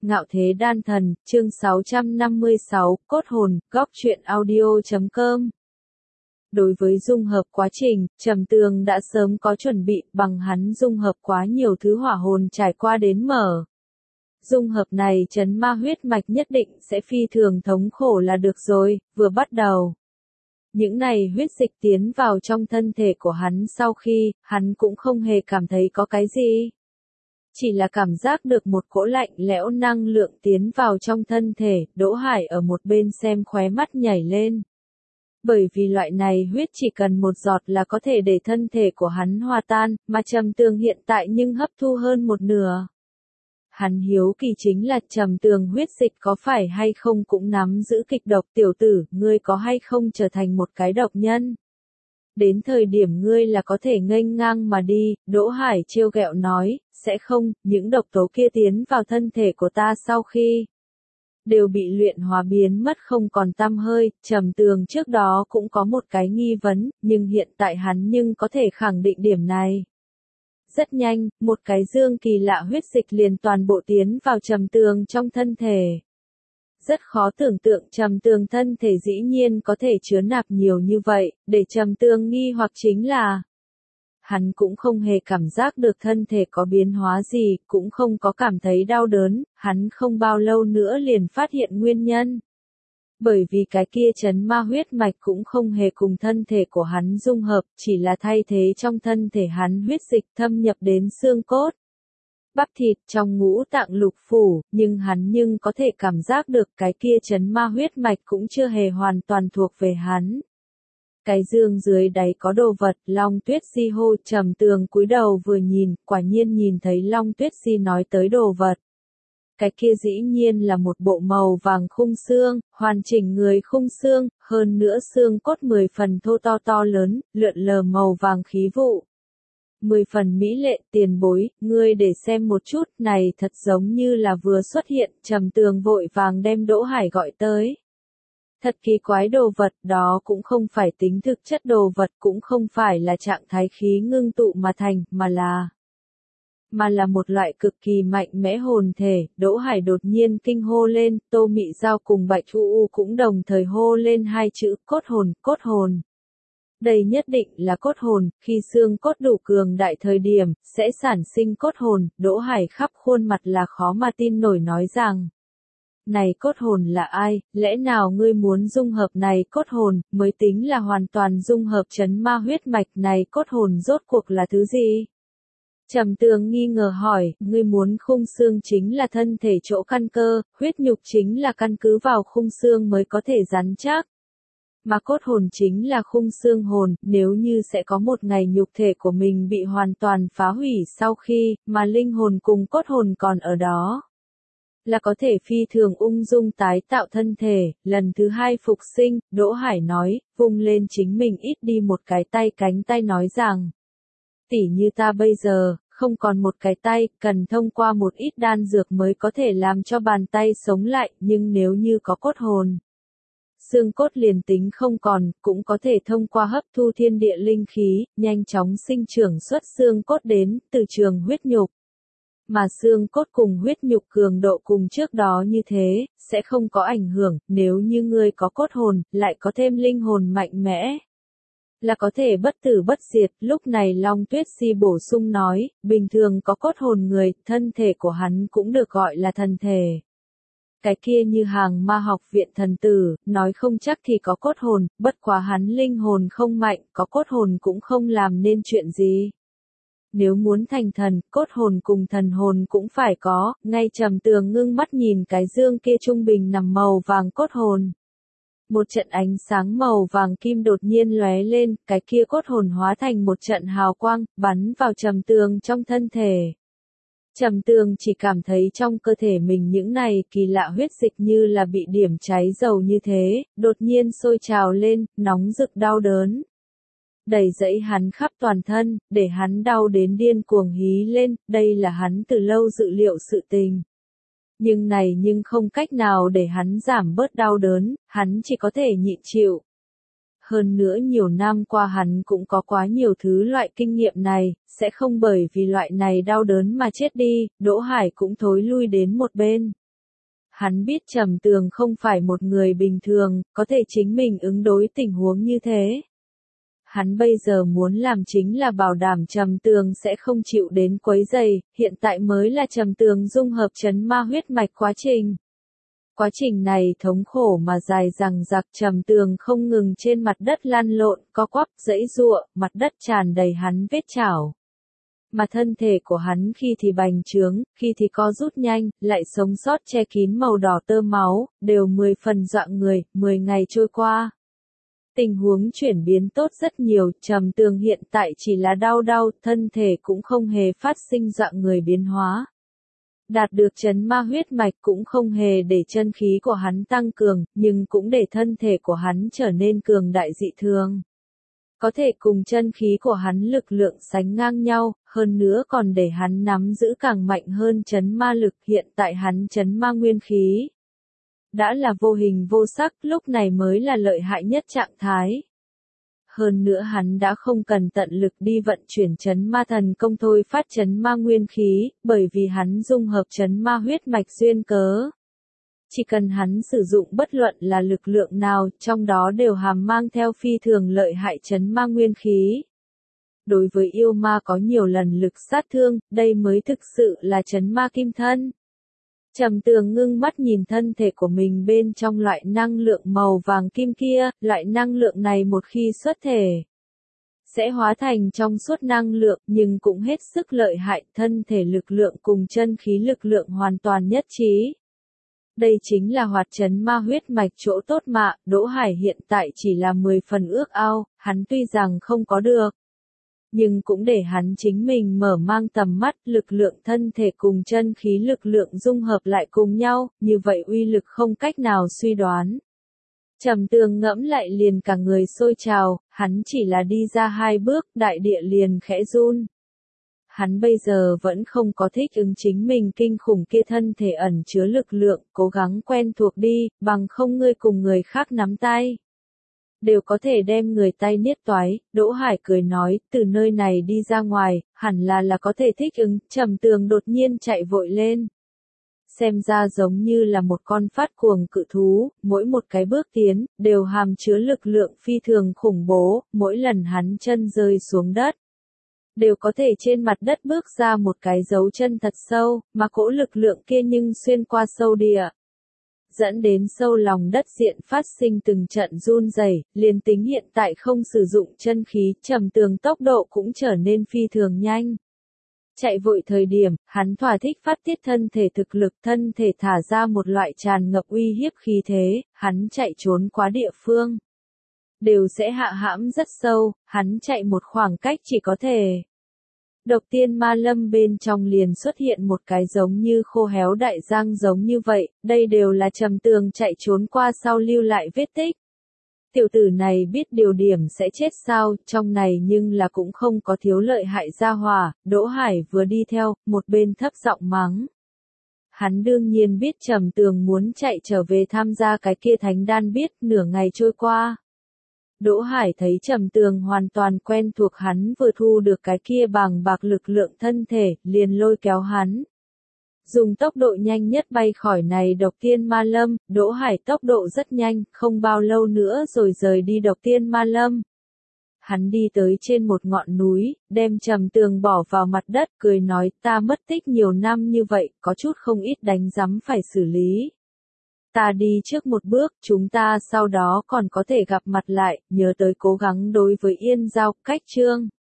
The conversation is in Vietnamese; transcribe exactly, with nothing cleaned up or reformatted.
Ngạo Thế Đan Thần, chương sáu trăm năm mươi sáu, Cốt Hồn, góc truyện audio chấm com. Đối với dung hợp quá trình, Trầm Tường đã sớm có chuẩn bị, bằng hắn dung hợp quá nhiều thứ hỏa hồn trải qua đến mở. Dung hợp này trấn ma huyết mạch nhất định sẽ phi thường thống khổ là được rồi, vừa bắt đầu. Những này huyết dịch tiến vào trong thân thể của hắn sau khi, hắn cũng không hề cảm thấy có cái gì. Chỉ là cảm giác được một cỗ lạnh lẽo năng lượng tiến vào trong thân thể, Đỗ Hải ở một bên xem khóe mắt nhảy lên. Bởi vì loại này huyết chỉ cần một giọt là có thể để thân thể của hắn hòa tan, mà Trầm Tường hiện tại nhưng hấp thu hơn một nửa. Hắn hiếu kỳ chính là Trầm Tường huyết dịch có phải hay không cũng nắm giữ kịch độc. Tiểu tử, ngươi có hay không trở thành một cái độc nhân? Đến thời điểm ngươi là có thể nghênh ngang mà đi, Đỗ Hải trêu ghẹo nói, sẽ không, những độc tố kia tiến vào thân thể của ta sau khi đều bị luyện hóa biến mất không còn tăm hơi. Trầm Tường trước đó cũng có một cái nghi vấn, nhưng hiện tại hắn nhưng có thể khẳng định điểm này. Rất nhanh, một cái dương kỳ lạ huyết dịch liền toàn bộ tiến vào Trầm Tường trong thân thể. Rất khó tưởng tượng Trầm Tường thân thể dĩ nhiên có thể chứa nạp nhiều như vậy, để Trầm Tường nghi hoặc chính là hắn cũng không hề cảm giác được thân thể có biến hóa gì, cũng không có cảm thấy đau đớn, hắn không bao lâu nữa liền phát hiện nguyên nhân. Bởi vì cái kia trấn ma huyết mạch cũng không hề cùng thân thể của hắn dung hợp, chỉ là thay thế trong thân thể hắn huyết dịch thâm nhập đến xương cốt, bắp thịt trong ngũ tạng lục phủ, nhưng hắn nhưng có thể cảm giác được cái kia trấn ma huyết mạch cũng chưa hề hoàn toàn thuộc về hắn. Cái dương dưới đáy có đồ vật, Long Tuyết Di hô. Trầm Tường cúi đầu vừa nhìn, quả nhiên nhìn thấy Long Tuyết Di nói tới đồ vật. Cái kia dĩ nhiên là một bộ màu vàng khung xương, hoàn chỉnh người khung xương, hơn nữa xương cốt mười phần thô to to lớn, lượn lờ màu vàng khí vụ. Mười phần mỹ lệ. Tiền bối, ngươi để xem một chút, này thật giống như là vừa xuất hiện. Trầm Tường vội vàng đem Đỗ Hải gọi tới. Thật kỳ quái đồ vật, đó cũng không phải tính thực chất đồ vật, cũng không phải là trạng thái khí ngưng tụ mà thành, mà là mà là một loại cực kỳ mạnh mẽ hồn thể. Đỗ Hải đột nhiên kinh hô lên, Tô Mị Giao cùng Bạch U U cũng đồng thời hô lên hai chữ cốt hồn, cốt hồn. Đây nhất định là cốt hồn, khi xương cốt đủ cường đại thời điểm, sẽ sản sinh cốt hồn. Đỗ Hải khắp khuôn mặt là khó mà tin nổi nói rằng, này cốt hồn là ai, lẽ nào ngươi muốn dung hợp này cốt hồn, mới tính là hoàn toàn dung hợp trấn ma huyết mạch. Này cốt hồn rốt cuộc là thứ gì? Trầm Tường nghi ngờ hỏi, ngươi muốn khung xương chính là thân thể chỗ căn cơ, huyết nhục chính là căn cứ vào khung xương mới có thể rắn chắc. Mà cốt hồn chính là khung xương hồn, nếu như sẽ có một ngày nhục thể của mình bị hoàn toàn phá hủy sau khi, mà linh hồn cùng cốt hồn còn ở đó, là có thể phi thường ung dung tái tạo thân thể, lần thứ hai phục sinh. Đỗ Hải nói, vung lên chính mình ít đi một cái tay cánh tay nói rằng, tỉ như ta bây giờ, không còn một cái tay, cần thông qua một ít đan dược mới có thể làm cho bàn tay sống lại, nhưng nếu như có cốt hồn, xương cốt liền tính không còn, cũng có thể thông qua hấp thu thiên địa linh khí, nhanh chóng sinh trưởng xuất xương cốt đến, từ trường huyết nhục. Mà xương cốt cùng huyết nhục cường độ cùng trước đó như thế, sẽ không có ảnh hưởng. Nếu như ngươi có cốt hồn, lại có thêm linh hồn mạnh mẽ, là có thể bất tử bất diệt. Lúc này Long Tuyết Si bổ sung nói, bình thường có cốt hồn người, thân thể của hắn cũng được gọi là thần thể. Cái kia như hàng ma học viện thần tử, nói không chắc thì có cốt hồn, bất quá hắn linh hồn không mạnh, có cốt hồn cũng không làm nên chuyện gì. Nếu muốn thành thần, cốt hồn cùng thần hồn cũng phải có. Ngay Trầm Tường ngưng mắt nhìn cái dương kia trung bình nằm màu vàng cốt hồn. Một trận ánh sáng màu vàng kim đột nhiên lóe lên, cái kia cốt hồn hóa thành một trận hào quang, bắn vào Trầm Tường trong thân thể. Trầm Tường chỉ cảm thấy trong cơ thể mình những này kỳ lạ huyết dịch như là bị điểm cháy dầu như thế, đột nhiên sôi trào lên, nóng rực đau đớn. Đầy dẫy hắn khắp toàn thân, để hắn đau đến điên cuồng hí lên, đây là hắn từ lâu dự liệu sự tình. Nhưng này nhưng không cách nào để hắn giảm bớt đau đớn, hắn chỉ có thể nhịn chịu. Hơn nữa nhiều năm qua hắn cũng có quá nhiều thứ loại kinh nghiệm này, sẽ không bởi vì loại này đau đớn mà chết đi. Đỗ Hải cũng thối lui đến một bên. Hắn biết Trầm Tường không phải một người bình thường, có thể chính mình ứng đối tình huống như thế. Hắn bây giờ muốn làm chính là bảo đảm Trầm Tường sẽ không chịu đến quấy rầy, hiện tại mới là Trầm Tường dung hợp chấn ma huyết mạch quá trình. Quá trình này thống khổ mà dài dằng dặc, Trầm Tường không ngừng trên mặt đất lăn lộn, co quắp, giãy giụa, mặt đất tràn đầy hắn vết chảo. Mà thân thể của hắn khi thì bành trướng, khi thì co rút nhanh, lại sống sót che kín màu đỏ tơ máu, đều mười phần dọa người. Mười ngày trôi qua, tình huống chuyển biến tốt rất nhiều, Trầm Tường hiện tại chỉ là đau đau, thân thể cũng không hề phát sinh dọa người biến hóa. Đạt được chấn ma huyết mạch cũng không hề để chân khí của hắn tăng cường, nhưng cũng để thân thể của hắn trở nên cường đại dị thường. Có thể cùng chân khí của hắn lực lượng sánh ngang nhau, hơn nữa còn để hắn nắm giữ càng mạnh hơn chấn ma lực. Hiện tại hắn chấn ma nguyên khí đã là vô hình vô sắc, lúc này mới là lợi hại nhất trạng thái. Hơn nữa hắn đã không cần tận lực đi vận chuyển chấn ma thần công thôi phát chấn ma nguyên khí, bởi vì hắn dung hợp chấn ma huyết mạch duyên cớ. Chỉ cần hắn sử dụng bất luận là lực lượng nào, trong đó đều hàm mang theo phi thường lợi hại chấn ma nguyên khí. Đối với yêu ma có nhiều lần lực sát thương, đây mới thực sự là chấn ma kim thân. Trầm Tường ngưng mắt nhìn thân thể của mình bên trong loại năng lượng màu vàng kim kia, loại năng lượng này một khi xuất thể, sẽ hóa thành trong suốt năng lượng, nhưng cũng hết sức lợi hại, thân thể lực lượng cùng chân khí lực lượng hoàn toàn nhất trí. Đây chính là hoạt chấn ma huyết mạch chỗ tốt mà, Đỗ Hải hiện tại chỉ là mười phần ước ao, hắn tuy rằng không có được, nhưng cũng để hắn chính mình mở mang tầm mắt, lực lượng thân thể cùng chân khí lực lượng dung hợp lại cùng nhau, như vậy uy lực không cách nào suy đoán. Trầm Tường ngẫm lại liền cả người sôi trào, hắn chỉ là đi ra hai bước, đại địa liền khẽ run. Hắn bây giờ vẫn không có thích ứng chính mình kinh khủng kia thân thể ẩn chứa lực lượng, cố gắng quen thuộc đi, bằng không ngươi cùng người khác nắm tay đều có thể đem người tay niết toái. Đỗ Hải cười nói, từ nơi này đi ra ngoài, hẳn là là có thể thích ứng. Trầm Tường đột nhiên chạy vội lên. Xem ra giống như là một con phát cuồng cự thú, mỗi một cái bước tiến, đều hàm chứa lực lượng phi thường khủng bố, mỗi lần hắn chân rơi xuống đất, đều có thể trên mặt đất bước ra một cái dấu chân thật sâu, mà cỗ lực lượng kia nhưng xuyên qua sâu địa, dẫn đến sâu lòng đất diện phát sinh từng trận run rẩy. Liền tính hiện tại không sử dụng chân khí, Trầm Tường tốc độ cũng trở nên phi thường nhanh. Chạy vội thời điểm, hắn thỏa thích phát tiết thân thể thực lực, thân thể thả ra một loại tràn ngập uy hiếp khí thế, hắn chạy trốn quá địa phương đều sẽ hạ hãm rất sâu, hắn chạy một khoảng cách chỉ có thể Độc Tiên Ma Lâm bên trong liền xuất hiện một cái giống như khô héo đại giang giống như vậy, đây đều là Trầm Tường chạy trốn qua sau lưu lại vết tích. Tiểu tử này biết điều điểm sẽ chết sao, trong này nhưng là cũng không có thiếu lợi hại gia hỏa. Đỗ Hải vừa đi theo, một bên thấp giọng mắng. Hắn đương nhiên biết Trầm Tường muốn chạy trở về tham gia cái kia thánh đan, biết nửa ngày trôi qua. Đỗ Hải thấy Trầm Tường hoàn toàn quen thuộc hắn vừa thu được cái kia bàng bạc lực lượng thân thể, liền lôi kéo hắn. Dùng tốc độ nhanh nhất bay khỏi này Độc Tiên Ma Lâm. Đỗ Hải tốc độ rất nhanh, không bao lâu nữa rồi rời đi Độc Tiên Ma Lâm. Hắn đi tới trên một ngọn núi, đem Trầm Tường bỏ vào mặt đất, cười nói, ta mất tích nhiều năm như vậy, có chút không ít đánh rắm phải xử lý. Ta đi trước một bước, chúng ta sau đó còn có thể gặp mặt lại, nhớ tới cố gắng đối với Yên Giao. Cách chương